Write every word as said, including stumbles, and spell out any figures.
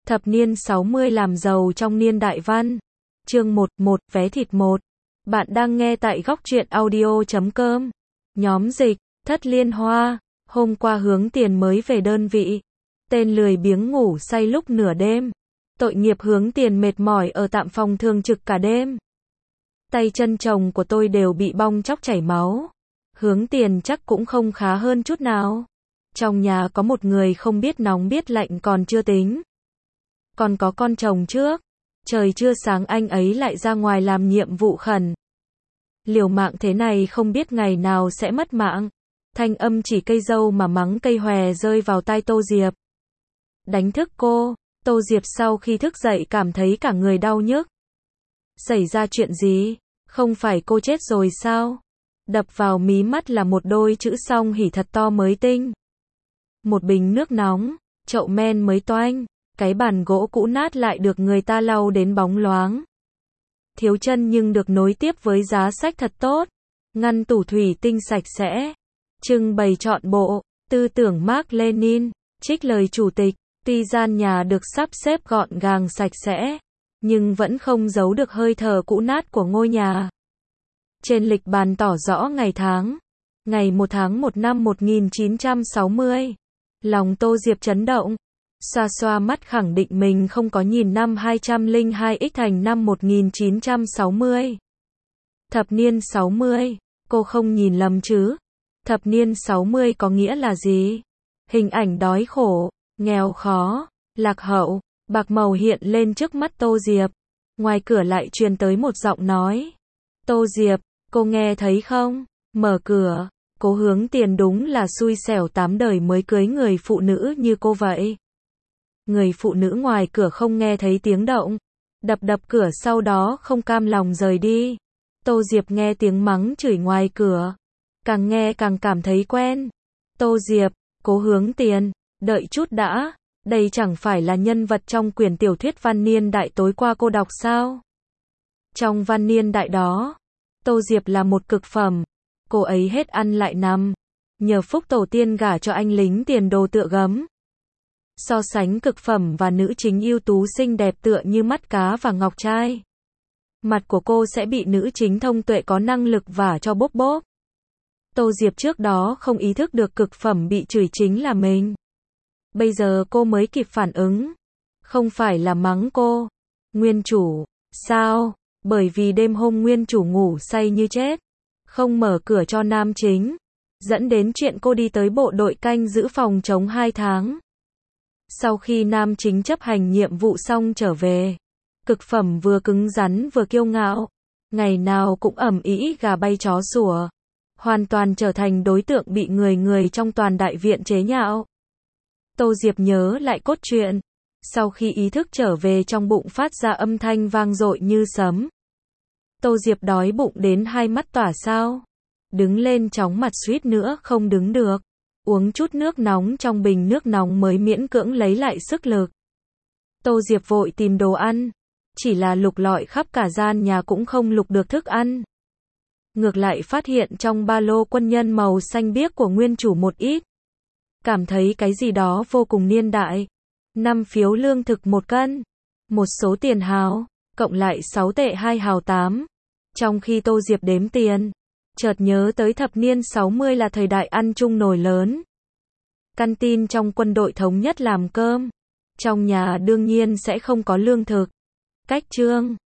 Thập niên sáu mươi làm giàu trong niên đại văn. Chương một, một, vé thịt một. Bạn đang nghe tại góc truyện audio chấm com. Nhóm dịch, Thất Liên Hoa. Hôm qua hướng tiền mới về đơn vị. Tên lười biếng ngủ say lúc nửa đêm. Tội nghiệp hướng tiền mệt mỏi ở tạm phòng thường trực cả đêm. Tay chân chồng của tôi đều bị bong tróc chảy máu. Hướng tiền chắc cũng không khá hơn chút nào. Trong nhà có một người không biết nóng biết lạnh còn chưa tính. Còn có con chồng trước. Trời chưa sáng anh ấy lại ra ngoài làm nhiệm vụ khẩn. Liều mạng thế này không biết ngày nào sẽ mất mạng. Thanh âm chỉ cây dâu mà mắng cây hòe rơi vào tai Tô Diệp. Đánh thức cô. Tô Diệp sau khi thức dậy cảm thấy cả người đau nhức. Xảy ra chuyện gì? Không phải cô chết rồi sao? Đập vào mí mắt là một đôi chữ song hỉ thật to mới tinh. Một bình nước nóng, chậu men mới toanh, cái bàn gỗ cũ nát lại được người ta lau đến bóng loáng. Thiếu chân nhưng được nối tiếp với giá sách thật tốt. Ngăn tủ thủy tinh sạch sẽ. Trưng bày trọn bộ, tư tưởng Mác Lênin, trích lời chủ tịch. Tuy gian nhà được sắp xếp gọn gàng sạch sẽ, nhưng vẫn không giấu được hơi thở cũ nát của ngôi nhà. Trên lịch bàn tỏ rõ ngày tháng. Ngày một tháng một năm một nghìn chín trăm sáu mươi. Lòng Tô Diệp chấn động. Xoa xoa mắt khẳng định mình không có nhìn năm hai trăm lẻ hai x thành năm một nghìn chín trăm sáu mươi. Thập niên sáu mươi. Cô không nhìn lầm chứ? Thập niên sáu mươi có nghĩa là gì? Hình ảnh đói khổ, nghèo khó, lạc hậu, bạc màu hiện lên trước mắt Tô Diệp. Ngoài cửa lại truyền tới một giọng nói. Tô Diệp, cô nghe thấy không? Mở cửa. Cố hướng tiền đúng là xui xẻo tám đời mới cưới người phụ nữ như cô vậy. Người phụ nữ ngoài cửa không nghe thấy tiếng động. Đập đập cửa sau đó không cam lòng rời đi. Tô Diệp nghe tiếng mắng chửi ngoài cửa. Càng nghe càng cảm thấy quen. Tô Diệp, Cố hướng tiền, đợi chút đã. Đây chẳng phải là nhân vật trong quyển tiểu thuyết văn niên đại tối qua cô đọc sao? Trong văn niên đại đó, Tô Diệp là một cực phẩm. Cô ấy hết ăn lại nằm. Nhờ phúc tổ tiên gả cho anh lính tiền đồ tựa gấm. So sánh cực phẩm và nữ chính ưu tú xinh đẹp tựa như mắt cá và ngọc trai. Mặt của cô sẽ bị nữ chính thông tuệ có năng lực vả cho bốp bốp. Tô Diệp trước đó không ý thức được cực phẩm bị chửi chính là mình. Bây giờ cô mới kịp phản ứng. Không phải là mắng cô. Nguyên chủ. Sao? Bởi vì đêm hôm nguyên chủ ngủ say như chết. Không mở cửa cho nam chính. Dẫn đến chuyện cô đi tới bộ đội canh giữ phòng chống hai tháng. Sau khi nam chính chấp hành nhiệm vụ xong trở về. Cực phẩm vừa cứng rắn vừa kiêu ngạo. Ngày nào cũng ầm ĩ gà bay chó sủa. Hoàn toàn trở thành đối tượng bị người người trong toàn đại viện chế nhạo. Tô Diệp nhớ lại cốt truyện. Sau khi ý thức trở về trong bụng phát ra âm thanh vang dội như sấm. Tô Diệp đói bụng đến hai mắt tỏa sao. Đứng lên chóng mặt suýt nữa không đứng được. Uống chút nước nóng trong bình nước nóng mới miễn cưỡng lấy lại sức lực. Tô Diệp vội tìm đồ ăn. Chỉ là lục lọi khắp cả gian nhà cũng không lục được thức ăn. Ngược lại phát hiện trong ba lô quân nhân màu xanh biếc của nguyên chủ một ít. Cảm thấy cái gì đó vô cùng niên đại. Năm phiếu lương thực một cân. Một số tiền hào. Cộng lại sáu tệ hai hào tám. Trong khi Tô Diệp đếm tiền. Chợt nhớ tới thập niên sáu mươi là thời đại ăn chung nồi lớn. Căn tin trong quân đội thống nhất làm cơm. Trong nhà đương nhiên sẽ không có lương thực. Cách chương.